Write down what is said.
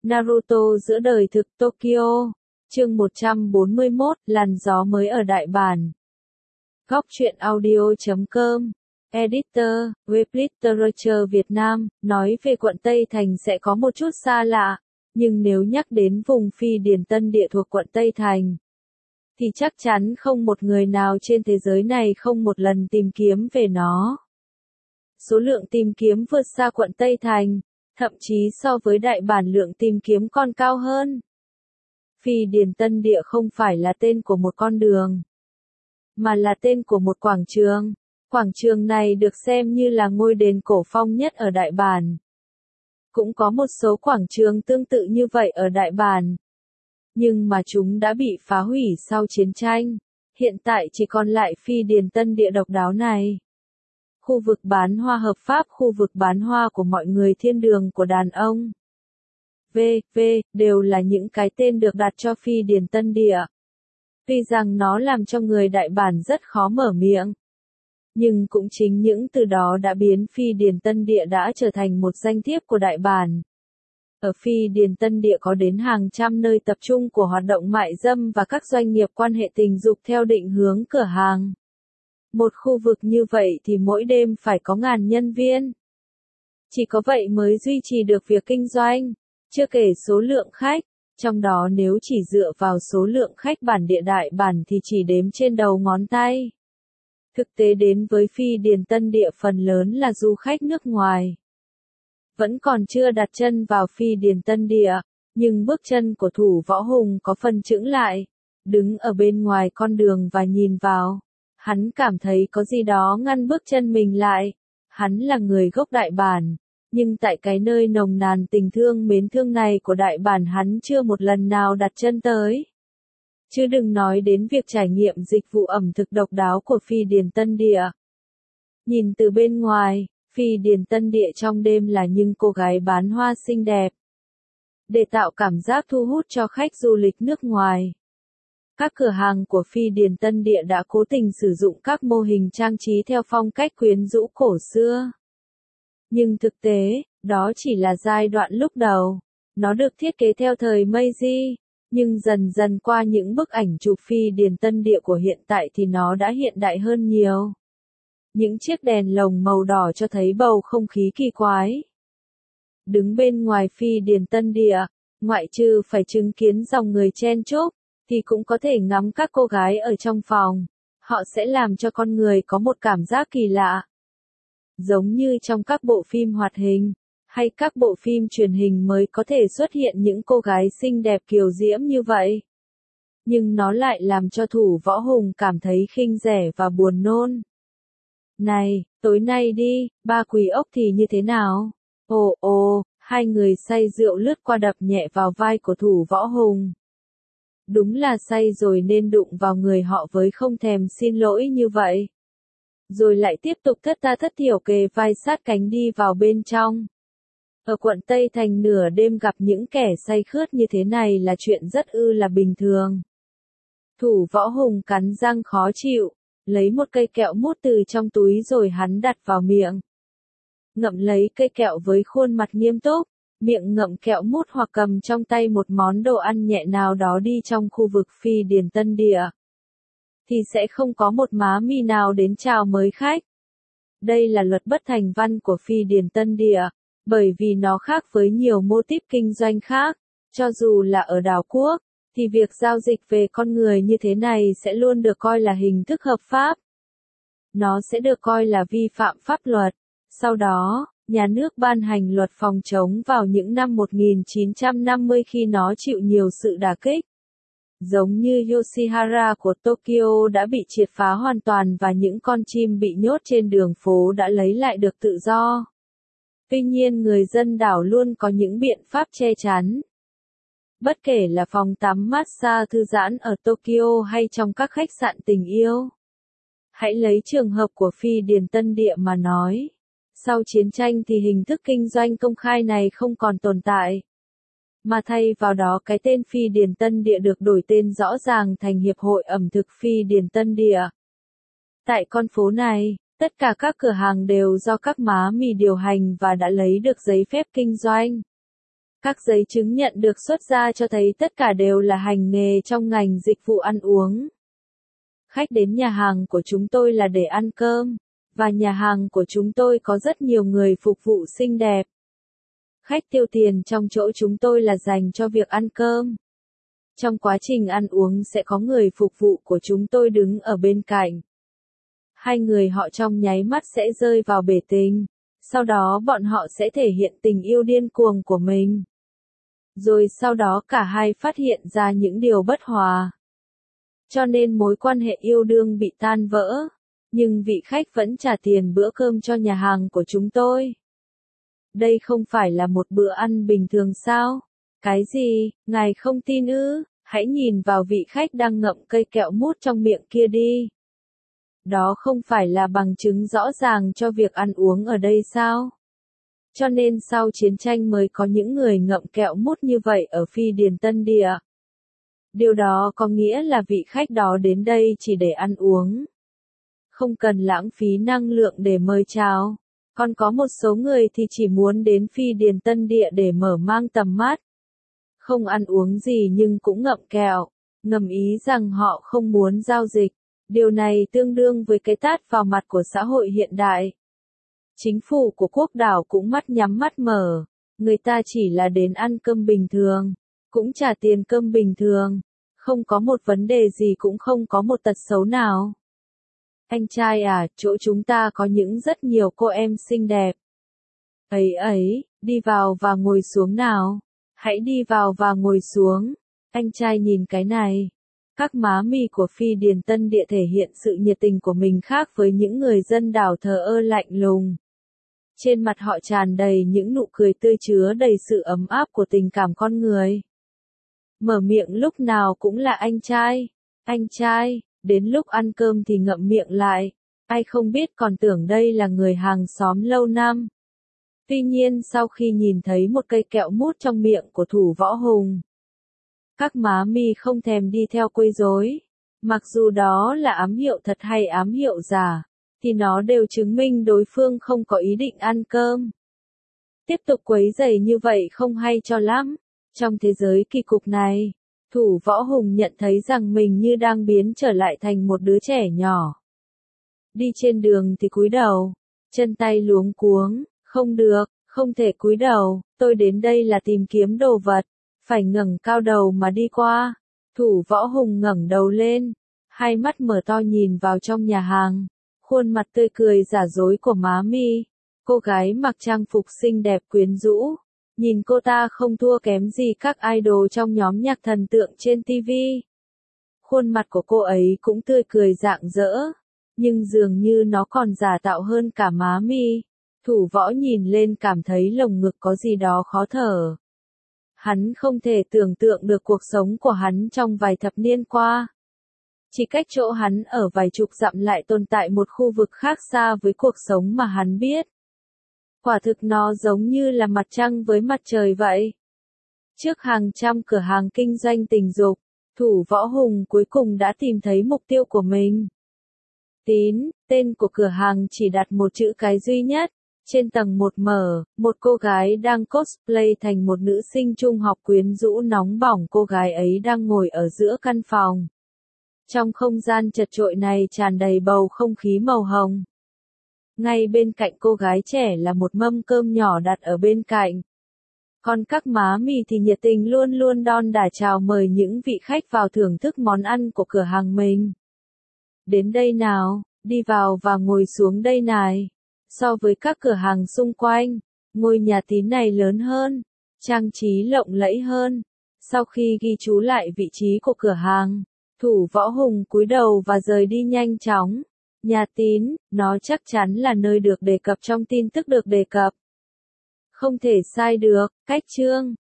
Naruto giữa đời thực Tokyo. Chương 141, làn gió mới ở Đại Bản. Góc truyện audio.com. Editor, web literature Việt Nam, nói về quận Tây Thành sẽ có một chút xa lạ, nhưng nếu nhắc đến vùng Phi Điền Tân Địa thuộc quận Tây Thành, thì chắc chắn không một người nào trên thế giới này không một lần tìm kiếm về nó. Số lượng tìm kiếm vượt xa quận Tây Thành, thậm chí so với Đại Bản lượng tìm kiếm còn cao hơn. Phi Điền Tân Địa không phải là tên của một con đường, mà là tên của một quảng trường. Quảng trường này được xem như là ngôi đền cổ phong nhất ở Đại Bản. Cũng có một số quảng trường tương tự như vậy ở Đại Bản, nhưng mà chúng đã bị phá hủy sau chiến tranh. Hiện tại chỉ còn lại Phi Điền Tân Địa độc đáo này. Khu vực bán hoa hợp pháp, khu vực bán hoa của mọi người, thiên đường của đàn ông. V.V. đều là những cái tên được đặt cho Phi Điền Tân Địa. Tuy rằng nó làm cho người Đại Bản rất khó mở miệng, nhưng cũng chính những từ đó đã biến Phi Điền Tân Địa đã trở thành một danh thiếp của Đại Bản. Ở Phi Điền Tân Địa có đến hàng trăm nơi tập trung của hoạt động mại dâm và các doanh nghiệp quan hệ tình dục theo định hướng cửa hàng. Một khu vực như vậy thì mỗi đêm phải có ngàn nhân viên. Chỉ có vậy mới duy trì được việc kinh doanh, chưa kể số lượng khách, trong đó nếu chỉ dựa vào số lượng khách bản địa Đại Bản thì chỉ đếm trên đầu ngón tay. Thực tế đến với Phi Điền Tân Địa phần lớn là du khách nước ngoài. Vẫn còn chưa đặt chân vào Phi Điền Tân Địa, nhưng bước chân của Thủ Võ Hùng có phần chững lại, đứng ở bên ngoài con đường và nhìn vào. Hắn cảm thấy có gì đó ngăn bước chân mình lại. Hắn là người gốc Đại Bản, nhưng tại cái nơi nồng nàn tình thương mến thương này của Đại Bản hắn chưa một lần nào đặt chân tới. Chứ đừng nói đến việc trải nghiệm dịch vụ ẩm thực độc đáo của Phi Điền Tân Địa. Nhìn từ bên ngoài, Phi Điền Tân Địa trong đêm là những cô gái bán hoa xinh đẹp. Để tạo cảm giác thu hút cho khách du lịch nước ngoài, các cửa hàng của Phi Điền Tân Địa đã cố tình sử dụng các mô hình trang trí theo phong cách quyến rũ cổ xưa. Nhưng thực tế, đó chỉ là giai đoạn lúc đầu. Nó được thiết kế theo thời Meiji, nhưng dần dần qua những bức ảnh chụp Phi Điền Tân Địa của hiện tại thì nó đã hiện đại hơn nhiều. Những chiếc đèn lồng màu đỏ cho thấy bầu không khí kỳ quái. Đứng bên ngoài Phi Điền Tân Địa, ngoại trừ phải chứng kiến dòng người chen chúc, thì cũng có thể ngắm các cô gái ở trong phòng. Họ sẽ làm cho con người có một cảm giác kỳ lạ. Giống như trong các bộ phim hoạt hình, hay các bộ phim truyền hình mới có thể xuất hiện những cô gái xinh đẹp kiều diễm như vậy. Nhưng nó lại làm cho Thủ Võ Hùng cảm thấy khinh rẻ và buồn nôn. Này, tối nay đi, ba quỷ ốc thì như thế nào? Ồ, hai người say rượu lướt qua đập nhẹ vào vai của Thủ Võ Hùng. Đúng là say rồi nên đụng vào người họ với không thèm xin lỗi như vậy. Rồi lại tiếp tục thất tha thất thiểu kề vai sát cánh đi vào bên trong. Ở quận Tây Thành nửa đêm gặp những kẻ say khướt như thế này là chuyện rất là bình thường. Thủ Võ Hùng cắn răng khó chịu, lấy một cây kẹo mút từ trong túi rồi hắn đặt vào miệng. Ngậm lấy cây kẹo với khuôn mặt nghiêm túc, miệng ngậm kẹo mút hoặc cầm trong tay một món đồ ăn nhẹ nào đó đi trong khu vực Phi Điền Tân Địa. Thì sẽ không có một má mi nào đến chào mới khách. Đây là luật bất thành văn của Phi Điền Tân Địa, bởi vì nó khác với nhiều mô típ kinh doanh khác. Cho dù là ở đảo quốc, thì việc giao dịch về con người như thế này sẽ luôn được coi là hình thức hợp pháp. Nó sẽ được coi là vi phạm pháp luật. Sau đó, nhà nước ban hành luật phòng chống vào những năm 1950 khi nó chịu nhiều sự đả kích. Giống như Yoshihara của Tokyo đã bị triệt phá hoàn toàn và những con chim bị nhốt trên đường phố đã lấy lại được tự do. Tuy nhiên người dân đảo luôn có những biện pháp che chắn. Bất kể là phòng tắm massage thư giãn ở Tokyo hay trong các khách sạn tình yêu. Hãy lấy trường hợp của Phi Điền Tân Địa mà nói. Sau chiến tranh thì hình thức kinh doanh công khai này không còn tồn tại. Mà thay vào đó cái tên Phi Điền Tân Địa được đổi tên rõ ràng thành Hiệp hội ẩm thực Phi Điền Tân Địa. Tại con phố này, tất cả các cửa hàng đều do các má mì điều hành và đã lấy được giấy phép kinh doanh. Các giấy chứng nhận được xuất ra cho thấy tất cả đều là hành nghề trong ngành dịch vụ ăn uống. Khách đến nhà hàng của chúng tôi là để ăn cơm, và nhà hàng của chúng tôi có rất nhiều người phục vụ xinh đẹp. Khách tiêu tiền trong chỗ chúng tôi là dành cho việc ăn cơm. Trong quá trình ăn uống sẽ có người phục vụ của chúng tôi đứng ở bên cạnh. Hai người họ trong nháy mắt sẽ rơi vào bể tình, sau đó bọn họ sẽ thể hiện tình yêu điên cuồng của mình. Rồi sau đó cả hai phát hiện ra những điều bất hòa. Cho nên mối quan hệ yêu đương bị tan vỡ, nhưng vị khách vẫn trả tiền bữa cơm cho nhà hàng của chúng tôi. Đây không phải là một bữa ăn bình thường sao? Cái gì, ngài không tin ư? Hãy nhìn vào vị khách đang ngậm cây kẹo mút trong miệng kia đi. Đó không phải là bằng chứng rõ ràng cho việc ăn uống ở đây sao? Cho nên sau chiến tranh mới có những người ngậm kẹo mút như vậy ở Phi Điền Tân Địa. Điều đó có nghĩa là vị khách đó đến đây chỉ để ăn uống. Không cần lãng phí năng lượng để mời chào. Còn có một số người thì chỉ muốn đến Phi Điền Tân Địa để mở mang tầm mắt. Không ăn uống gì nhưng cũng ngậm kẹo, ngầm ý rằng họ không muốn giao dịch. Điều này tương đương với cái tát vào mặt của xã hội hiện đại. Chính phủ của quốc đảo cũng mắt nhắm mắt mở. Người ta chỉ là đến ăn cơm bình thường, cũng trả tiền cơm bình thường. Không có một vấn đề gì, cũng không có một tật xấu nào. Anh trai à, chỗ chúng ta có rất nhiều cô em xinh đẹp. Ấy, đi vào và ngồi xuống nào. Hãy đi vào và ngồi xuống. Anh trai nhìn cái này. Các má mì của Phi Điền Tân Địa thể hiện sự nhiệt tình của mình khác với những người dân đảo thờ ơ lạnh lùng. Trên mặt họ tràn đầy những nụ cười tươi chứa đầy sự ấm áp của tình cảm con người. Mở miệng lúc nào cũng là anh trai. Anh trai, đến lúc ăn cơm thì ngậm miệng lại. Ai không biết còn tưởng đây là người hàng xóm lâu năm. Tuy nhiên sau khi nhìn thấy một cây kẹo mút trong miệng của Thủ Võ Hùng, các má mi không thèm đi theo quấy rối. Mặc dù đó là ám hiệu thật hay ám hiệu giả, thì nó đều chứng minh đối phương không có ý định ăn cơm. Tiếp tục quấy rầy như vậy không hay cho lắm. Trong thế giới kỳ cục này, Thủ Võ Hùng nhận thấy rằng mình như đang biến trở lại thành một đứa trẻ nhỏ. Đi trên đường thì cúi đầu, chân tay luống cuống, không được, không thể cúi đầu, tôi đến đây là tìm kiếm đồ vật, phải ngẩng cao đầu mà đi qua. Thủ Võ Hùng ngẩng đầu lên, hai mắt mở to nhìn vào trong nhà hàng, khuôn mặt tươi cười giả dối của má mi. Cô gái mặc trang phục xinh đẹp quyến rũ, nhìn cô ta không thua kém gì các idol trong nhóm nhạc thần tượng trên TV. Khuôn mặt của cô ấy cũng tươi cười rạng rỡ, nhưng dường như nó còn giả tạo hơn cả má mi. Thủ Võ nhìn lên cảm thấy lồng ngực có gì đó khó thở. Hắn không thể tưởng tượng được cuộc sống của hắn trong vài thập niên qua. Chỉ cách chỗ hắn ở vài chục dặm lại tồn tại một khu vực khác xa với cuộc sống mà hắn biết. Quả thực nó giống như là mặt trăng với mặt trời vậy. Trước hàng trăm cửa hàng kinh doanh tình dục, Thủ Võ Hùng cuối cùng đã tìm thấy mục tiêu của mình. Tín, tên của cửa hàng chỉ đặt một chữ cái duy nhất. Trên tầng 1M, một cô gái đang cosplay thành một nữ sinh trung học quyến rũ nóng bỏng. Cô gái ấy đang ngồi ở giữa căn phòng. Trong không gian chật chội này tràn đầy bầu không khí màu hồng. Ngay bên cạnh cô gái trẻ là một mâm cơm nhỏ đặt ở bên cạnh. Còn các má mì thì nhiệt tình luôn luôn đon đả chào mời những vị khách vào thưởng thức món ăn của cửa hàng mình. Đến đây nào, đi vào và ngồi xuống đây này. So với các cửa hàng xung quanh, ngôi nhà Tín này lớn hơn, trang trí lộng lẫy hơn. Sau khi ghi chú lại vị trí của cửa hàng, Thủ Võ Hùng cúi đầu và rời đi nhanh chóng. Nhà Tín, nó chắc chắn là nơi được đề cập trong tin tức được đề cập. Không thể sai được, cách chương.